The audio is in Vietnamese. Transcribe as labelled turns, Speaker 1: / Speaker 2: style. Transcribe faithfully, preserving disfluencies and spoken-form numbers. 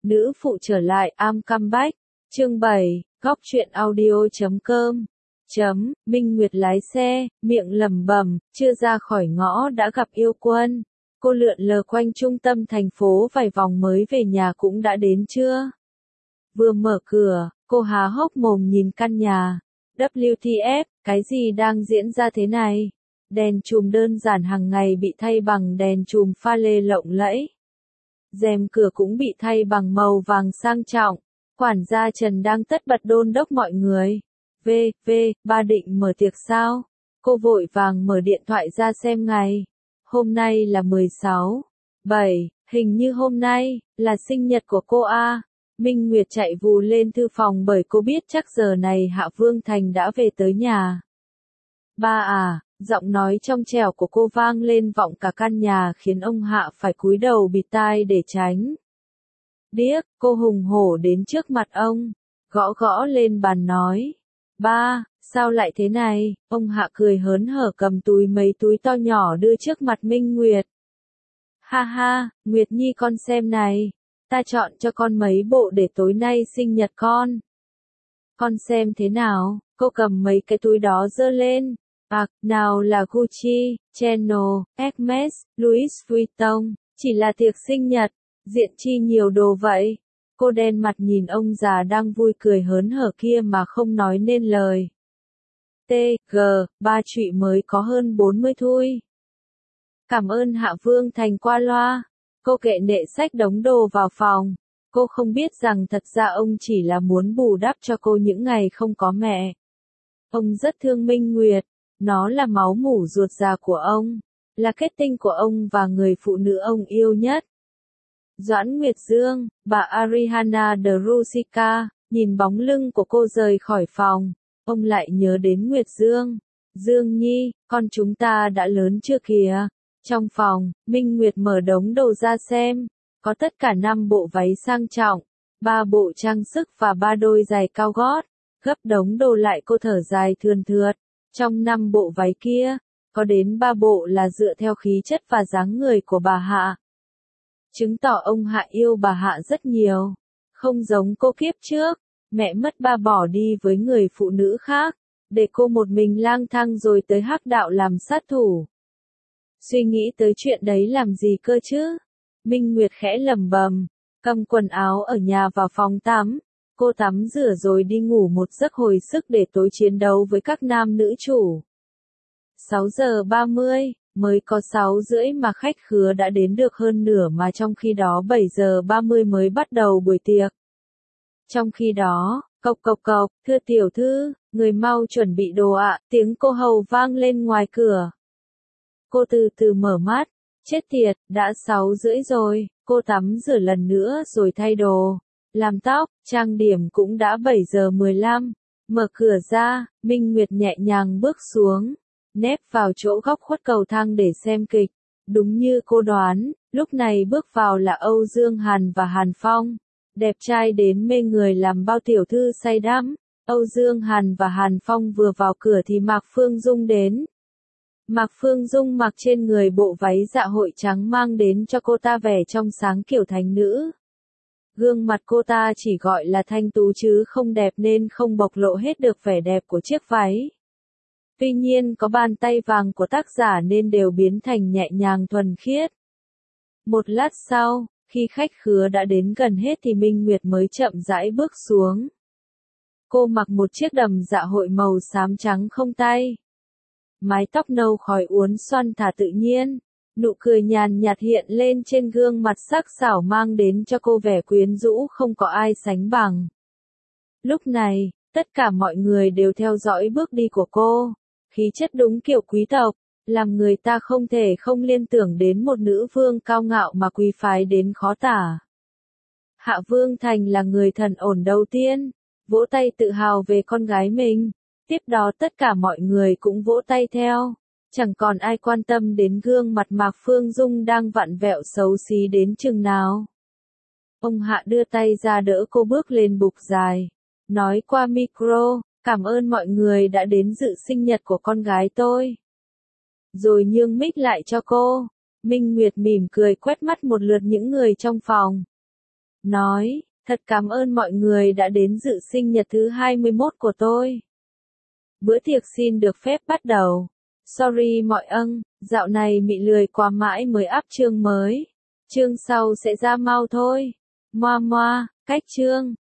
Speaker 1: Nữ phụ trở lại, I'm come back. Chương bảy, góc truyện audio chấm com. Chấm, Minh Nguyệt lái xe, miệng lẩm bẩm, chưa ra khỏi ngõ đã gặp yêu quân. Cô lượn lờ quanh trung tâm thành phố vài vòng mới về nhà, cũng đã đến chưa? Vừa mở cửa, cô há hốc mồm nhìn căn nhà. vê kép tê ép, cái gì đang diễn ra thế này? Đèn chùm đơn giản hàng ngày bị thay bằng đèn chùm pha lê lộng lẫy. Rèm cửa cũng bị thay bằng màu vàng sang trọng. Quản gia Trần đang tất bật đôn đốc mọi người. V, V, ba định mở tiệc sao? Cô vội vàng mở điện thoại ra xem ngày. Hôm nay là mười sáu, bảy, hình như hôm nay là sinh nhật của cô A. Minh Nguyệt chạy vù lên thư phòng bởi cô biết chắc giờ này Hạ Vương Thành đã về tới nhà. Ba à, giọng nói trong trẻo của cô vang lên vọng cả căn nhà khiến ông Hạ phải cúi đầu bịt tai để tránh. Điếc, cô hùng hổ đến trước mặt ông, gõ gõ lên bàn nói. Ba, sao lại thế này? Ông Hạ cười hớn hở cầm túi mấy túi to nhỏ đưa trước mặt Minh Nguyệt. Ha ha, Nguyệt Nhi con xem này, ta chọn cho con mấy bộ để tối nay sinh nhật con. Con xem thế nào? Cô cầm mấy cái túi đó giơ lên. À, nào là Gucci, Chanel, Hermes, Louis Vuitton, chỉ là tiệc sinh nhật, diện chi nhiều đồ vậy? Cô đen mặt nhìn ông già đang vui cười hớn hở kia mà không nói nên lời. T, G, ba trụy mới có hơn bốn mươi thôi. Cảm ơn Hạ Vương Thành qua loa. Cô kệ nệ xách đống đồ vào phòng. Cô không biết rằng thật ra ông chỉ là muốn bù đắp cho cô những ngày không có mẹ. Ông rất thương Minh Nguyệt. Nó là máu mủ ruột già của ông. Là kết tinh của ông và người phụ nữ ông yêu nhất. Doãn Nguyệt Dương, bà Ariana de Rusica, nhìn bóng lưng của cô rời khỏi phòng. Ông lại nhớ đến Nguyệt Dương. Dương Nhi, con chúng ta đã lớn chưa kìa? Trong phòng, Minh Nguyệt mở đống đồ ra xem. Có tất cả năm bộ váy sang trọng, ba bộ trang sức và ba đôi giày cao gót. Gấp đống đồ lại cô thở dài thườn thượt. Trong năm bộ váy kia, có đến ba bộ là dựa theo khí chất và dáng người của bà Hạ. Chứng tỏ ông Hạ yêu bà Hạ rất nhiều. Không giống cô kiếp trước, mẹ mất ba bỏ đi với người phụ nữ khác, để cô một mình lang thang rồi tới hắc đạo làm sát thủ. Suy nghĩ tới chuyện đấy làm gì cơ chứ? Minh Nguyệt khẽ lẩm bẩm, cầm quần áo ở nhà vào phòng tắm. Cô tắm rửa rồi đi ngủ một giấc hồi sức để tối chiến đấu với các nam nữ chủ. sáu giờ ba mươi, mới có sáu rưỡi mà khách khứa đã đến được hơn nửa mà trong khi đó bảy giờ ba mươi mới bắt đầu buổi tiệc. Trong khi đó, cộc cộc cộc, thưa tiểu thư, người mau chuẩn bị đồ ạ, tiếng cô hầu vang lên ngoài cửa. Cô từ từ mở mắt, chết tiệt, đã sáu rưỡi rồi, cô tắm rửa lần nữa rồi thay đồ. Làm tóc, trang điểm cũng đã bảy giờ mười lăm. Mở cửa ra, Minh Nguyệt nhẹ nhàng bước xuống, nép vào chỗ góc khuất cầu thang để xem kịch. Đúng như cô đoán, lúc này bước vào là Âu Dương Hàn và Hàn Phong. Đẹp trai đến mê người làm bao tiểu thư say đắm. Âu Dương Hàn và Hàn Phong vừa vào cửa thì Mạc Phương Dung đến. Mạc Phương Dung mặc trên người bộ váy dạ hội trắng mang đến cho cô ta vẻ trong sáng kiểu thánh nữ. Gương mặt cô ta chỉ gọi là thanh tú chứ không đẹp nên không bộc lộ hết được vẻ đẹp của chiếc váy. Tuy nhiên có bàn tay vàng của tác giả nên đều biến thành nhẹ nhàng thuần khiết. Một lát sau, khi khách khứa đã đến gần hết thì Minh Nguyệt mới chậm rãi bước xuống. Cô mặc một chiếc đầm dạ hội màu xám trắng không tay. Mái tóc nâu khói uốn xoăn thả tự nhiên. Nụ cười nhàn nhạt hiện lên trên gương mặt sắc sảo mang đến cho cô vẻ quyến rũ không có ai sánh bằng. Lúc này, tất cả mọi người đều theo dõi bước đi của cô. Khí chất đúng kiểu quý tộc, làm người ta không thể không liên tưởng đến một nữ vương cao ngạo mà quý phái đến khó tả. Hạ Vương Thành là người thần ổn đầu tiên, vỗ tay tự hào về con gái mình. Tiếp đó tất cả mọi người cũng vỗ tay theo. Chẳng còn ai quan tâm đến gương mặt Mạc Phương Dung đang vặn vẹo xấu xí đến chừng nào. Ông Hạ đưa tay ra đỡ cô bước lên bục dài. Nói qua micro, cảm ơn mọi người đã đến dự sinh nhật của con gái tôi. Rồi nhường mic lại cho cô. Minh Nguyệt mỉm cười quét mắt một lượt những người trong phòng. nói, thật cảm ơn mọi người đã đến dự sinh nhật thứ hai mươi mốt của tôi. Bữa tiệc xin được phép bắt đầu. Sorry mọi ân, dạo này mị lười quá mãi mới up chương mới. Chương sau sẽ ra mau thôi. Moa moa, cách chương.